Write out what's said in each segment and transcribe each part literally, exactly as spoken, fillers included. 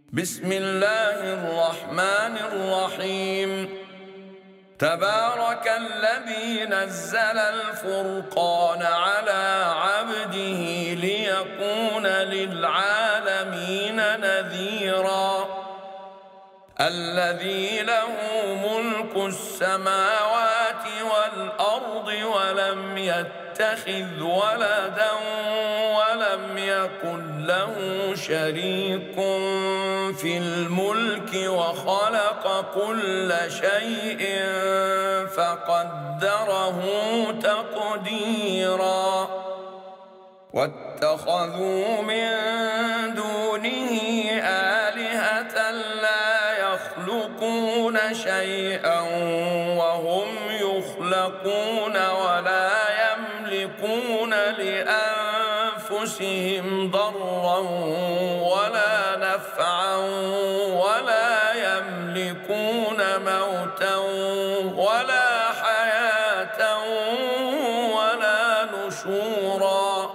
بسم الله الرحمن الرحيم تبارك الذي نزل الفرقان على عبده ليكون للعالمين نذيرا الذي له ملك السماوات والأرض ولم يتخذ ولدا ولم يكن له شريك في الملك وخلق كل شيء فقدره تقديرا واتخذوا من دونه آلهة لا يخلقون شيئا وهم يخلقون ولا يملكون لأنفسهم ضرا ولا نفعا ولا يملكون موتا ولا حياة ولا نشورا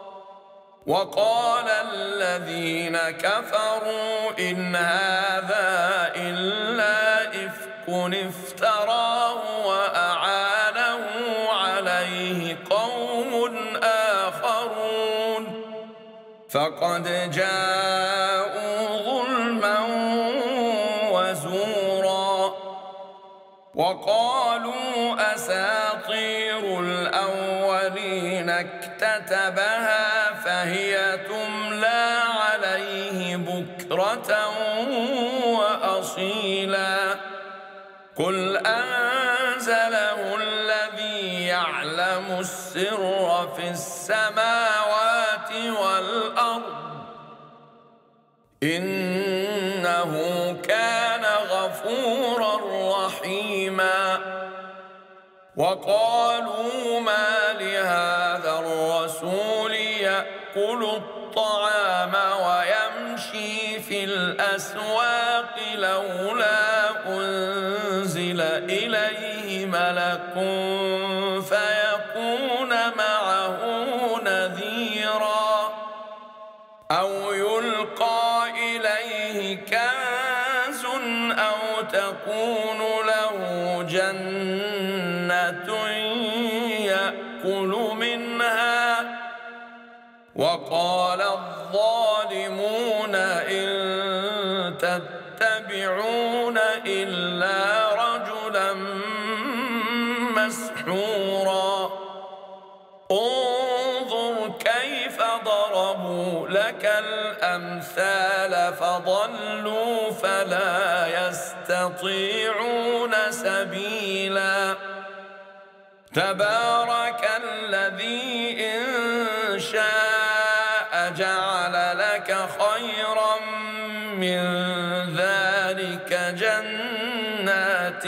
وقال الذين كفروا إن هذا إلا إفك افتراه وأعانه عليه قوم آخرون فقد جاءوا ظلما وزورا وقالوا أساطير الأولين اكتتبها فهي تملى عليه بكرة وأصيلا قل أنزله الذي يعلم السر في السماوات والأرض إنه كان غفورا رحيما وقالوا ما لهذا الرسول يأكل الطعام ويمشي في الأسواق لولا أنزل إليه ملك فيكون معه نذيرا أو يلقى إليه كنز أو تكون له جنة يأكل منها وقال الظالمون إن تتبعون إلا رجلا مسحورا انظر كيف ضربوا لك الأمثال فضلوا فلا يستطيعون سبيلا تبارك الذي إن شاء جعل لك خيرا من ذلك جنات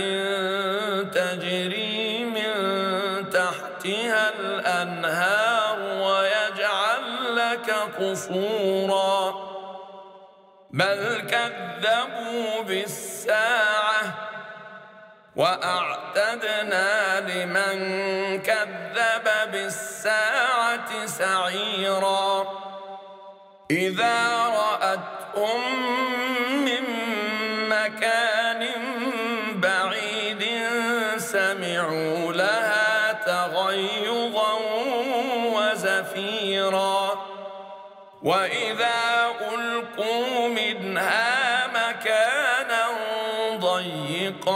تجري من تحتها الأنهار ويجعل لك قصورا بل كذبوا بالساعة وأعتدنا لمن كذب بالساعة سعيرا إذا رأتهم من مكان بعيد سمعوا لها تغيظا وزفيرا وإذا ألقوا منها مكانا ضيقا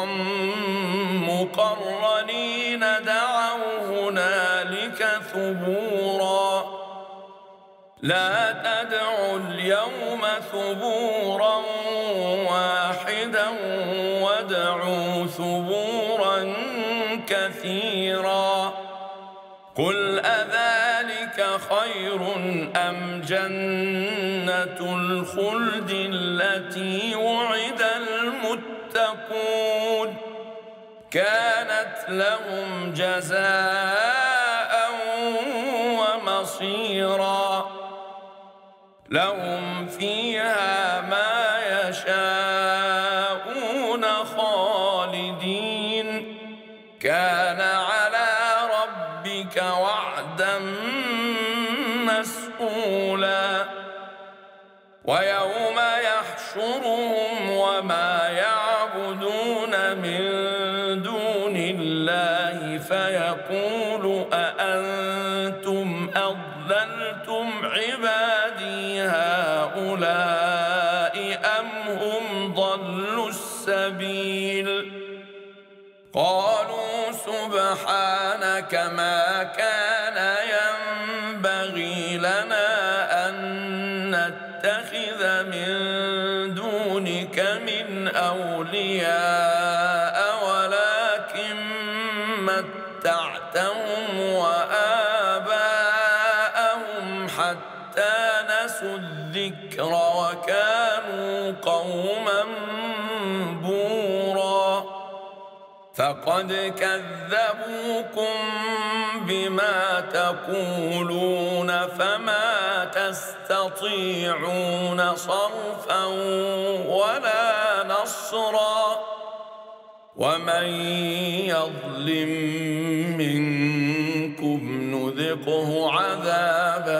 مقرنين دعوا هنالك ثبورا لا تدعوا اليوم ثبورا واحدا وادعوا ثبورا كثيرا قل أذلك خير أم جنة الخلد التي وعد المتقون كانت لهم جزاء ومصيرا لهم فيها ما يشاءون خالدين كان على ربك وعدا مسئولا ويوم يحشر يحشرهم وما يعبدون من دون الله فيقول أأنتم أضللتم عبادي هؤلاء أم هم ضلوا السبيل قالوا سبحانك ما كان ينبغي لنا أن نتخذ من دونك من أولياء ولكن متعتهم وآباءهم حتى نسوا الذكر وكانوا قوما بورا فقد كذبوكم بما تقولون فما تستطيعون صرفا ولا نصرا ومن يظلم منكم نذقه عذابا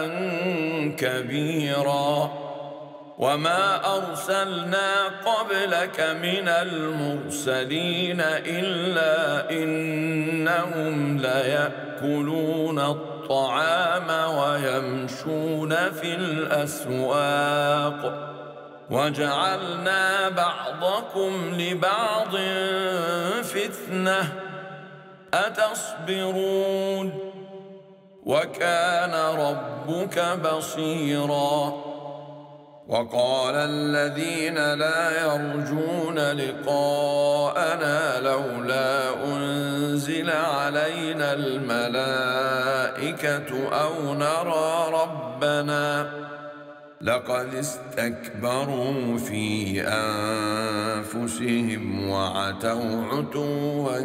كبيرا وما أرسلنا قبلك من المرسلين إلا إنهم ليأكلون الطعام ويمشون في الأسواق وجعلنا بعضكم لبعض فتنة أتصبرون وكان ربك بصيراً وقال الذين لا يرجون لقاءنا لولا أنزل علينا الملائكة أو نرى ربنا لقد استكبروا في أنفسهم وعتوا عتوا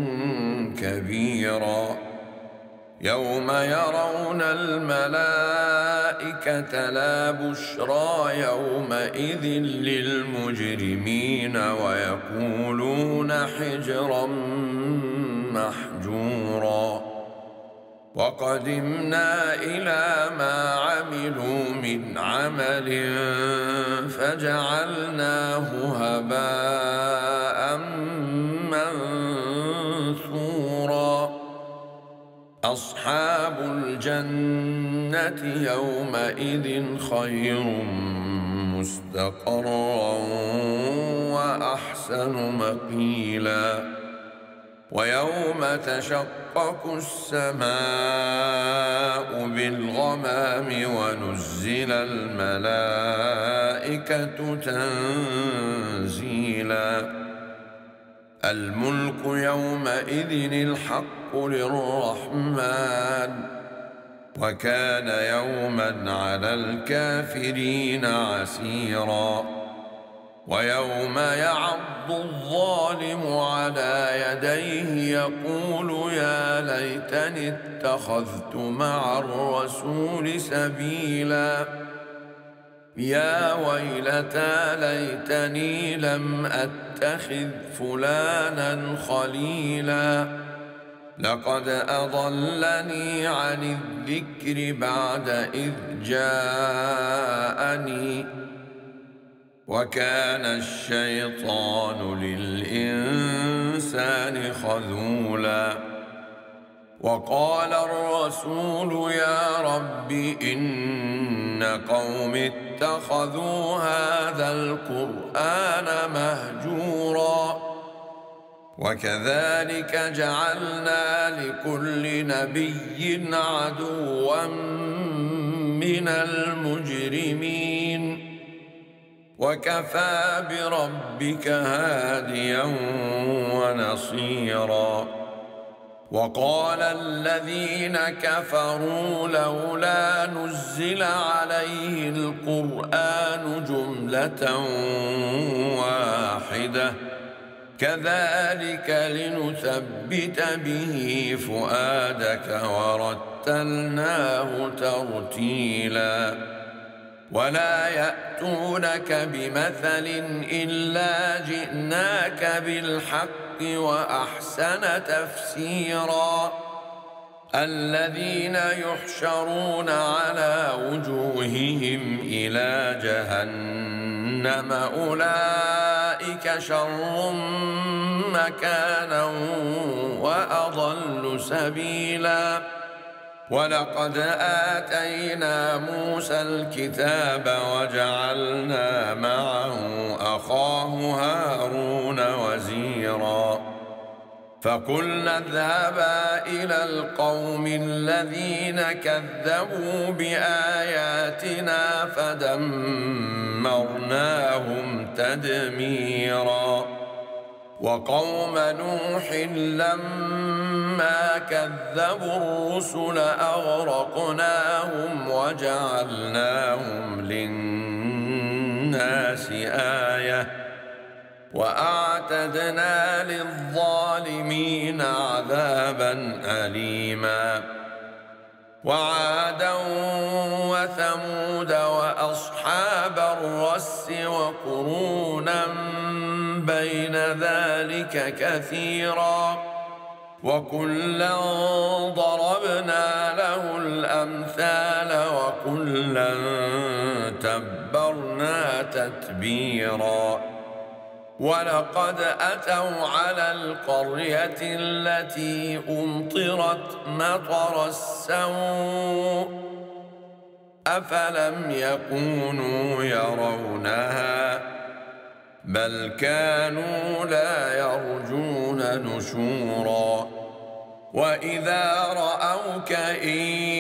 كبيرا يوم يرون الملائكة لا بشرى يومئذ للمجرمين ويقولون حجرا محجورا وقدمنا إلى ما عملوا من عمل فجعلناه هباء منثورا أصحاب الجنة يومئذ خير مستقرا وأحسن مقيلا ويوم تشقق السماء بالغمام ونزل الملائكة تنزيلا الملك يومئذ الحق للرحمن وكان يوما على الكافرين عسيرا ويوم يعض الظالم على يديه يقول يا ليتني اتخذت مع الرسول سبيلا يا ويلتى ليتني لم أتخذ فلانا خليلا لقد أضلني عن الذكر بعد إذ جاءني وكان الشيطان للإنسان خذولا وقال الرسول يا رب إن قوم اتخذوا هذا القرآن مهجورا وكذلك جعلنا لكل نبي عدوا من المجرمين وكفى بربك هاديا ونصيرا وقال الذين كفروا لولا نزل عليه القرآن جملة واحدة كذلك لنثبت به فؤادك ورتلناه ترتيلا ولا يأتونك بمثل إلا جئناك بالحق وأحسن تفسيرا الذين يحشرون على وجوههم إلى جهنم جهنم أولئك شر مكانا وأضل سبيلا ولقد آتينا موسى الكتاب وجعلنا معه أخاه هارون وزيرا فقلنا اذهبا إلى القوم الذين كذبوا بآياتنا فدمرناهم تدميرا وقوم نوح لما كذبوا الرسل أغرقناهم وجعلناهم للناس آية وأعتدنا للظالمين عذابا أليما وعادا وثمود وأصحاب الرس وقرونا بين ذلك كثيرا وكلا ضربنا له الأمثال وكلا تبرنا تتبيرا ولقد أتوا على القرية التي أمطرت مطر السوء أفلم يكونوا يرونها بل كانوا لا يرجون نشورا وإذا رأوك إن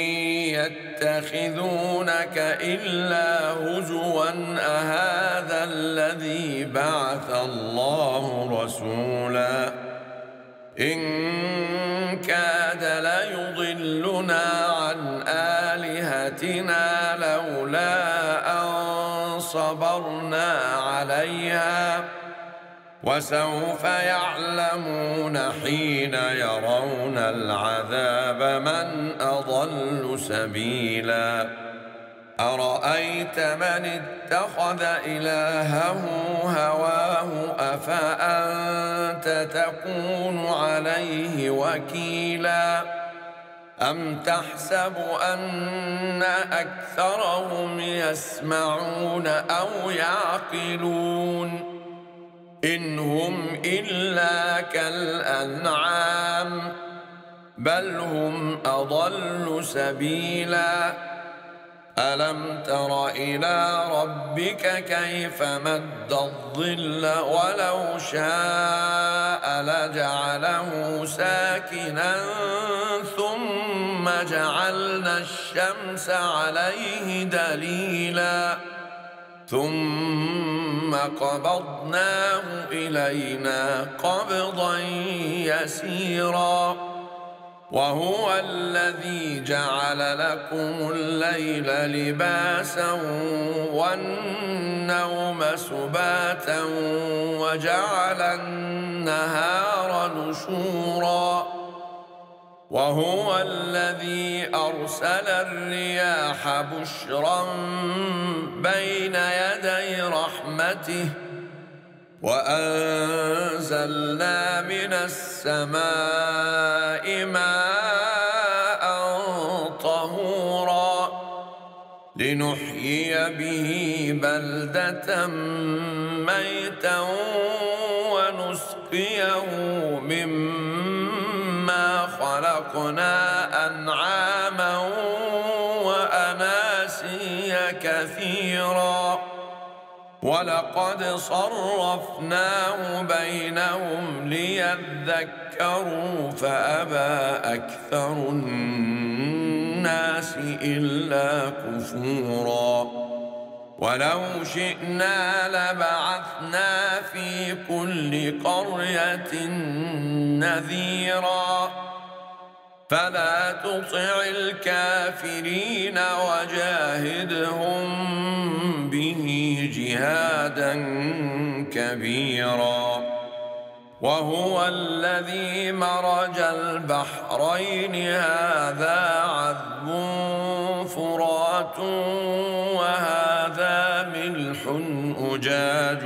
يتخذونك إلا هزوا أهذا الذي بعث الله رسولا إن كاد ليضلنا عن آلهتنا لولا أن صبرنا عليها وسوف يعلمون حين يرون العذاب من أضل سبيلا أرأيت من اتخذ إلهه هواه أفأنت تكون عليه وكيلا أم تحسب أن أكثرهم يسمعون أو يعقلون إن هم إلا كالأنعام بل هم أضل سبيلا ألم تر إلى ربك كيف مد الظل ولو شاء لجعله ساكنا ثم جعلنا الشمس عليه دليلا ثم قبضناه إلينا قبضا يسيرا وهو الذي جعل لكم الليل لباسا والنوم سباتا وجعل النهار نشورا وهو الذي أرسل الرياح بشرا بين يدي رحمته وأنزلنا من السماء ماء طهورا لنحيي به بلدة ميتا ونسقيه مما خلقنا أنعاما وأناسيا كثيرا ولقد صرفناه بينهم ليذكروا فأبى أكثر الناس إلا كفورا ولو شئنا لبعثنا في كل قرية نذيرا فلا تطع الكافرين وجاهدهم به جهادا كبيرا وهو الذي مرج البحرين هذا عذب فرات وهذا ملح أجاج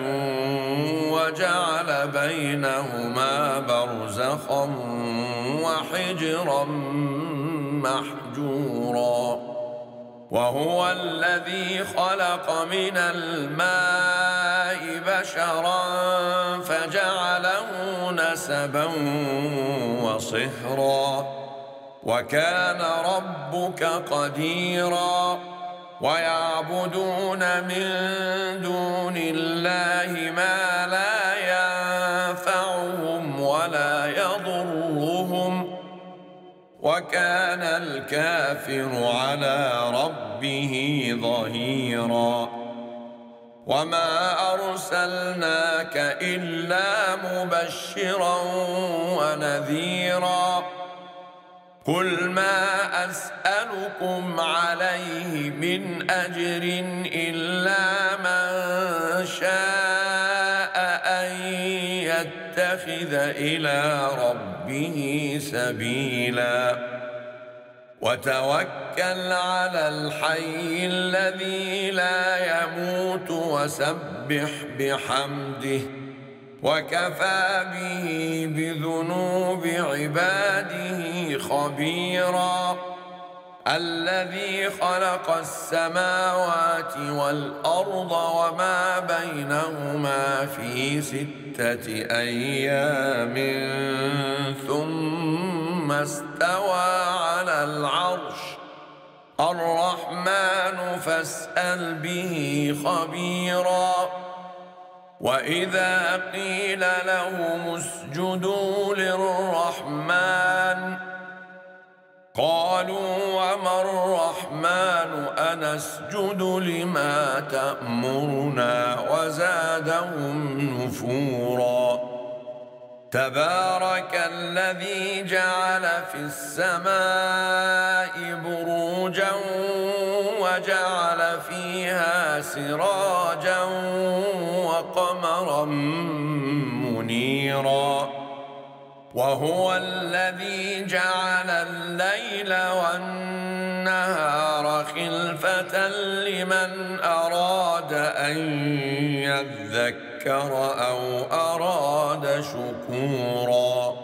وجعل بينهما برزخا وحجرا محجورا وهو الذي خلق من الماء بشرا فجعله نسبا وصهرا وكان ربك قديرا ويعبدون من دون الله ما لا ينفعهم ولا يضرهم وكان الكافر على ربه ظهيرا وما أرسلناك إلا مبشرا ونذيرا قل ما أسألكم عليه من أجر إلا من شاء أن يتخذ إلى ربه سبيلا وتوكل على الحي الذي لا يموت وسبح بحمده وكفى به بذنوب عباده خبيرا الذي خلق السماوات والأرض وما بينهما في ستة أيام ثم استوى على العرش الرحمن فاسأل به خبيرا وإذا قيل لهم اسجدوا للرحمن قالوا وما الرحمن أنسجد لما تأمرنا وزادهم نفورا تبارك الذي جعل في السماء بروجا وجعل فيها سراجا وقمرا منيرا وهو الذي جعل الليل والنهار خلفة لمن أراد أن يذكر أو أراد شكورا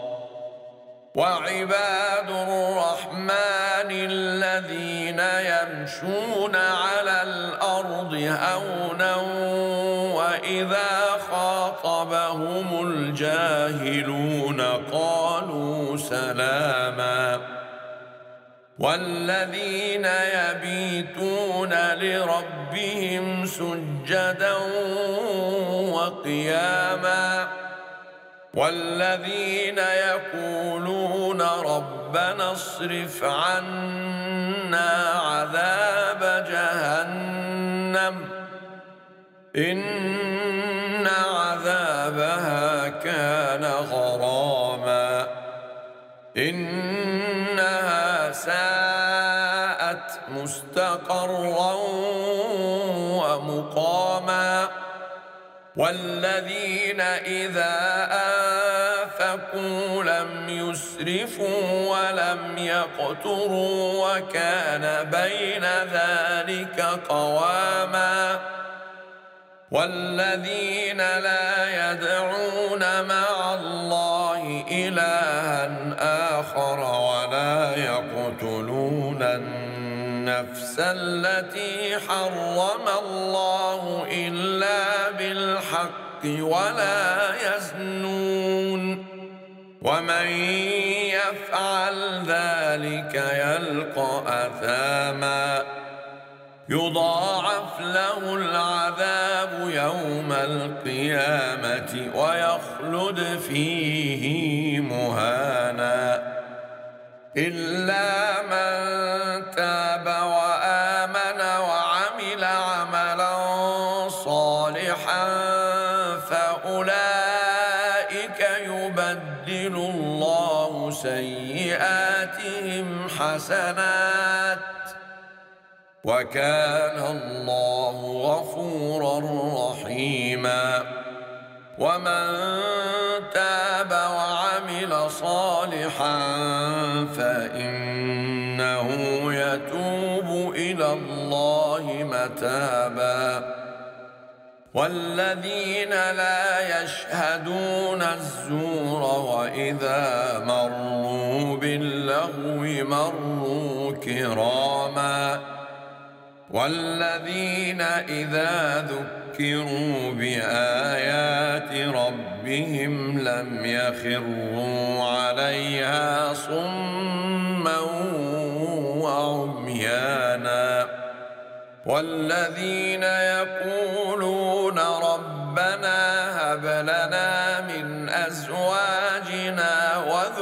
وعباد الرحمن الذين يمشون على الأرض هونا وإذا خاطبهم الجاهلون قالوا سلاما والذين يبيتون لربهم سجدا وقياما والذين يقولون ربنا اصرف عنا عذاب جهنم إن عذابها كان غراما إنها ساءت مستقرا ومقاما والذين إذا أنفقوا لم يسرفوا ولم يقتروا وكان بين ذلك قواما والذين لا يدعون مع الله إلها آخر ولا يقتلون النفس التي حرم الله إلا بالحق ولا يزنون ومن يفعل ذلك يلقى أثاما يضاعف له العذاب يوم القيامة ويخلد فيه مهانا إلا من تاب وآمن وعمل عملا صالحا فأولئك يبدل الله سيئاتهم حسنات وكان الله غفورا رحيما ومن تاب وعمل صالحا فإنه يتوب إلى الله متابا والذين لا يشهدون الزور وإذا مروا باللغو مروا كراما والذين إذا ذكروا ذكروا بآيات ربهم لم يخروا عليها صما وعميانا والذين يقولون ربنا هب لنا من أزواجنا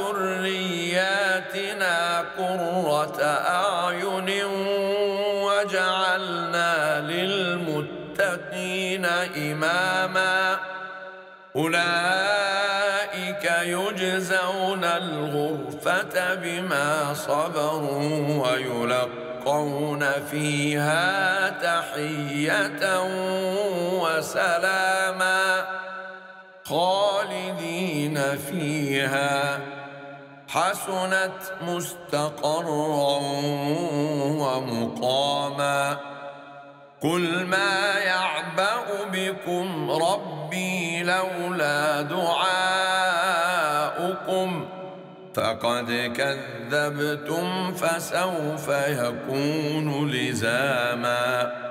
وذرياتنا قرة أعين وجعلنا للمتقين إماما أولئك يجزون الغرفة بما صبروا ويلقون فيها تحية وسلاما خالدين فيها حسنت مستقرا ومقاما قل ما يعبأ بكم ربي لولا دعاؤكم فقد كذبتم فسوف يكون لزاما